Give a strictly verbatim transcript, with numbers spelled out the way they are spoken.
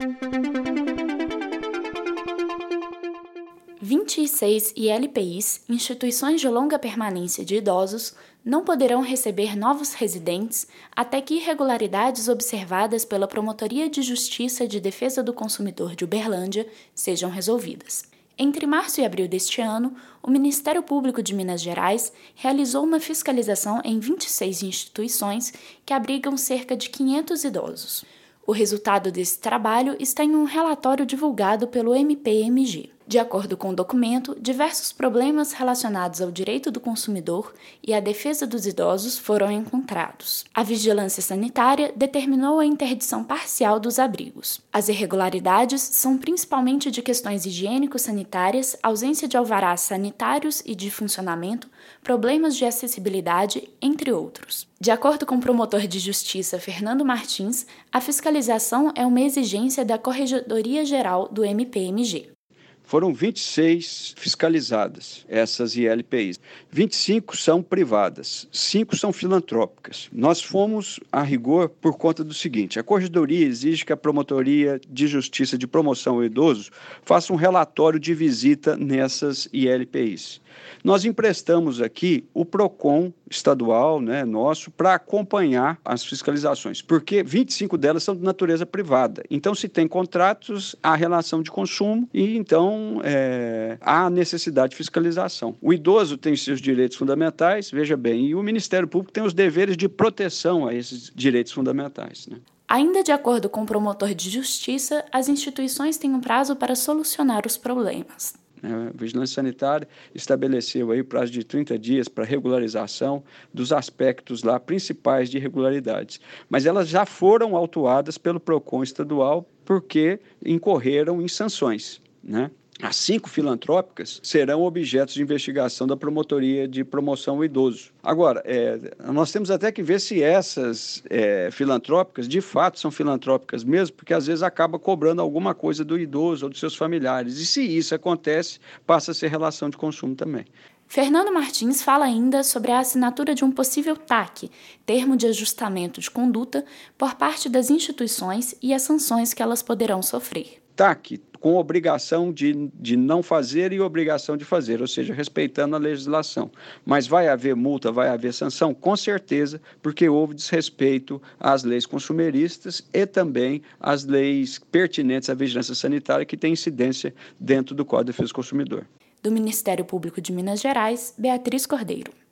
vinte e seis I L P Is, instituições de longa permanência de idosos, não poderão receber novos residentes até que irregularidades observadas pela Promotoria de Justiça de Defesa do Consumidor de Uberlândia sejam resolvidas. Entre março e abril deste ano, o Ministério Público de Minas Gerais realizou uma fiscalização em vinte e seis instituições que abrigam cerca de quinhentos idosos. O resultado desse trabalho está em um relatório divulgado pelo M P M G. De acordo com o documento, diversos problemas relacionados ao direito do consumidor e à defesa dos idosos foram encontrados. A Vigilância Sanitária determinou a interdição parcial dos abrigos. As irregularidades são principalmente de questões higiênico-sanitárias, ausência de alvarás sanitários e de funcionamento, problemas de acessibilidade, entre outros. De acordo com o promotor de justiça Fernando Martins, a fiscalização é uma exigência da Corregedoria Geral do M P M G. Foram vinte e seis fiscalizadas, essas I L P Is. vinte e cinco são privadas, cinco são filantrópicas. Nós fomos, a rigor, por conta do seguinte: a Corregedoria exige que a Promotoria de Justiça de Promoção ao Idoso faça um relatório de visita nessas I L P Is. Nós emprestamos aqui o PROCON estadual, né, nosso, para acompanhar as fiscalizações, porque vinte e cinco delas são de natureza privada. Então, se tem contratos, há relação de consumo e, então, é, há necessidade de fiscalização. O idoso tem seus direitos fundamentais, veja bem, e o Ministério Público tem os deveres de proteção a esses direitos fundamentais, né? Ainda de acordo com o promotor de justiça, as instituições têm um prazo para solucionar os problemas. A Vigilância Sanitária estabeleceu aí o prazo de trinta dias para regularização dos aspectos lá principais de irregularidades. Mas elas já foram autuadas pelo PROCON estadual porque incorreram em sanções, né? As cinco filantrópicas serão objetos de investigação da Promotoria de Promoção ao Idoso. Agora, é, nós temos até que ver se essas é, filantrópicas, de fato, são filantrópicas mesmo, porque às vezes acaba cobrando alguma coisa do idoso ou dos seus familiares. E se isso acontece, passa a ser relação de consumo também. Fernando Martins fala ainda sobre a assinatura de um possível T A C, Termo de Ajustamento de Conduta, por parte das instituições e as sanções que elas poderão sofrer. T A C, com obrigação de, de não fazer e obrigação de fazer, ou seja, respeitando a legislação. Mas vai haver multa, vai haver sanção? Com certeza, porque houve desrespeito às leis consumeristas e também às leis pertinentes à vigilância sanitária que têm incidência dentro do Código de Defesa do Consumidor. Do Ministério Público de Minas Gerais, Beatriz Cordeiro.